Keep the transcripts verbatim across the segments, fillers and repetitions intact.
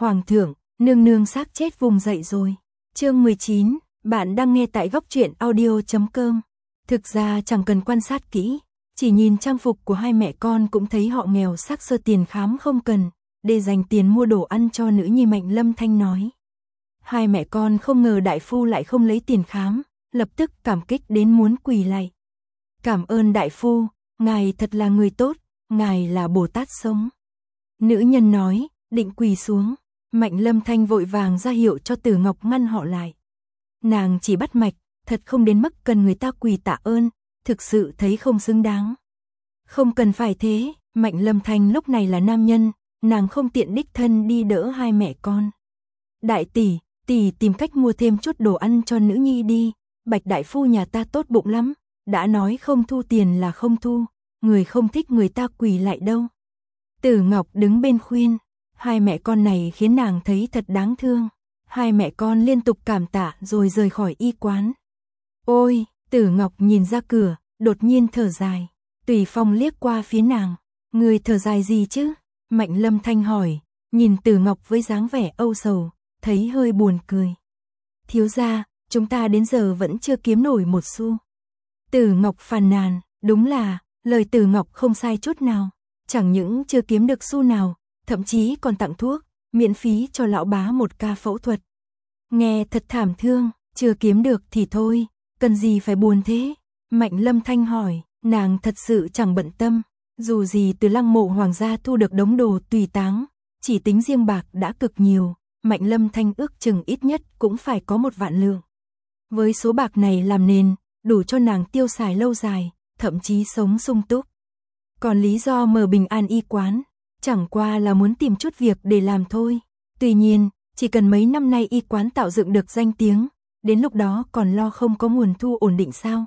Hoàng thượng, nương nương xác chết vùng dậy rồi. Chương mười chín, bạn đang nghe tại góc truyện audio chấm com. Thực ra chẳng cần quan sát kỹ, chỉ nhìn trang phục của hai mẹ con cũng thấy họ nghèo xác, sơ tiền khám không cần, để dành tiền mua đồ ăn cho nữ nhi. Mạnh Lâm Thanh nói. Hai mẹ con không ngờ đại phu lại không lấy tiền khám, lập tức cảm kích đến muốn quỳ lạy. Cảm ơn đại phu, ngài thật là người tốt, ngài là Bồ Tát sống. Nữ nhân nói, định quỳ xuống. Mạnh Lâm Thanh vội vàng ra hiệu cho Tử Ngọc ngăn họ lại. Nàng chỉ bắt mạch, thật không đến mức cần người ta quỳ tạ ơn, thực sự thấy không xứng đáng. Không cần phải thế, Mạnh Lâm Thanh lúc này là nam nhân, nàng không tiện đích thân đi đỡ hai mẹ con. Đại tỷ, tỷ tìm cách mua thêm chút đồ ăn cho nữ nhi đi, Bạch đại phu nhà ta tốt bụng lắm, đã nói không thu tiền là không thu, người không thích người ta quỳ lại đâu. Tử Ngọc đứng bên khuyên, hai mẹ con này khiến nàng thấy thật đáng thương. Hai mẹ con liên tục cảm tạ rồi rời khỏi y quán. Ôi, Tử Ngọc nhìn ra cửa, đột nhiên thở dài. Tùy Phong liếc qua phía nàng, người thở dài gì chứ? Mạnh Lâm Thanh hỏi, nhìn Tử Ngọc với dáng vẻ âu sầu, thấy hơi buồn cười. Thiếu gia, chúng ta đến giờ vẫn chưa kiếm nổi một xu. Tử Ngọc phàn nàn, đúng là, lời Tử Ngọc không sai chút nào. Chẳng những chưa kiếm được xu nào, thậm chí còn tặng thuốc, miễn phí cho lão bá một ca phẫu thuật. Nghe thật thảm thương, chưa kiếm được thì thôi, cần gì phải buồn thế? Mạnh Lâm Thanh hỏi, nàng thật sự chẳng bận tâm, dù gì từ lăng mộ hoàng gia thu được đống đồ tùy táng, chỉ tính riêng bạc đã cực nhiều, Mạnh Lâm Thanh ước chừng ít nhất cũng phải có một vạn lượng. Với số bạc này làm nền, đủ cho nàng tiêu xài lâu dài, thậm chí sống sung túc. Còn lý do mở Bình An y quán, chẳng qua là muốn tìm chút việc để làm thôi. Tuy nhiên, chỉ cần mấy năm nay y quán tạo dựng được danh tiếng, đến lúc đó còn lo không có nguồn thu ổn định sao?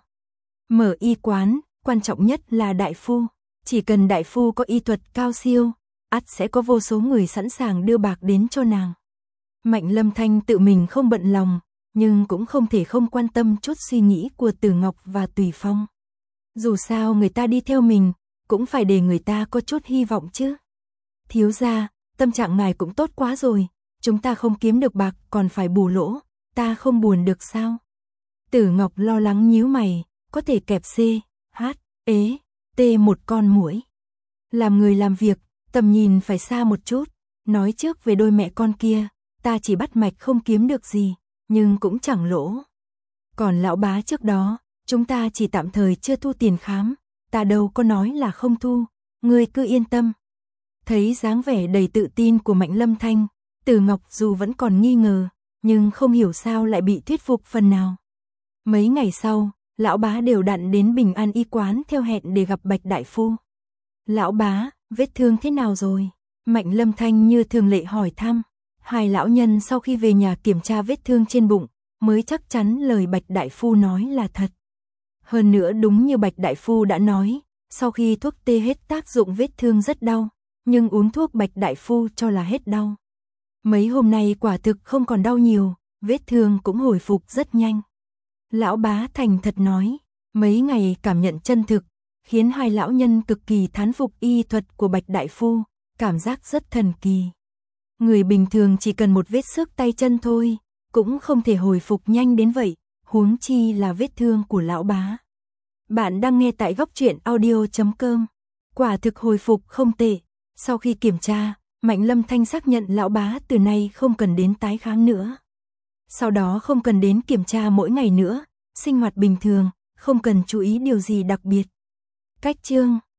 Mở y quán, quan trọng nhất là đại phu. Chỉ cần đại phu có y thuật cao siêu, ắt sẽ có vô số người sẵn sàng đưa bạc đến cho nàng. Mạnh Lâm Thanh tự mình không bận lòng, nhưng cũng không thể không quan tâm chút suy nghĩ của Tử Ngọc và Tùy Phong. Dù sao người ta đi theo mình, cũng phải để người ta có chút hy vọng chứ. Thiếu gia, tâm trạng ngài cũng tốt quá rồi, chúng ta không kiếm được bạc còn phải bù lỗ, ta không buồn được sao? Tử Ngọc lo lắng nhíu mày, có thể kẹp C, H, ế, T một con muỗi. Làm người làm việc, tầm nhìn phải xa một chút, nói trước về đôi mẹ con kia, ta chỉ bắt mạch không kiếm được gì, nhưng cũng chẳng lỗ. Còn lão bá trước đó, chúng ta chỉ tạm thời chưa thu tiền khám, ta đâu có nói là không thu, ngươi cứ yên tâm. Thấy dáng vẻ đầy tự tin của Mạnh Lâm Thanh, Tử Ngọc dù vẫn còn nghi ngờ, nhưng không hiểu sao lại bị thuyết phục phần nào. Mấy ngày sau, lão bá đều đặn đến Bình An y quán theo hẹn để gặp Bạch đại phu. Lão bá, vết thương thế nào rồi? Mạnh Lâm Thanh như thường lệ hỏi thăm. Hai lão nhân sau khi về nhà kiểm tra vết thương trên bụng, mới chắc chắn lời Bạch đại phu nói là thật. Hơn nữa đúng như Bạch đại phu đã nói, sau khi thuốc tê hết tác dụng vết thương rất đau, nhưng uống thuốc Bạch đại phu cho là hết đau. Mấy hôm nay quả thực không còn đau nhiều, vết thương cũng hồi phục rất nhanh. Lão bá thành thật nói, mấy ngày cảm nhận chân thực, khiến hai lão nhân cực kỳ thán phục y thuật của Bạch đại phu, cảm giác rất thần kỳ. Người bình thường chỉ cần một vết xước tay chân thôi, cũng không thể hồi phục nhanh đến vậy, huống chi là vết thương của lão bá. Bạn đang nghe tại góc truyện audio chấm com. Quả thực hồi phục không tệ. Sau khi kiểm tra, Mạnh Lâm Thanh xác nhận lão bá từ nay không cần đến tái khám nữa. Sau đó không cần đến kiểm tra mỗi ngày nữa, sinh hoạt bình thường, không cần chú ý điều gì đặc biệt. Cách chương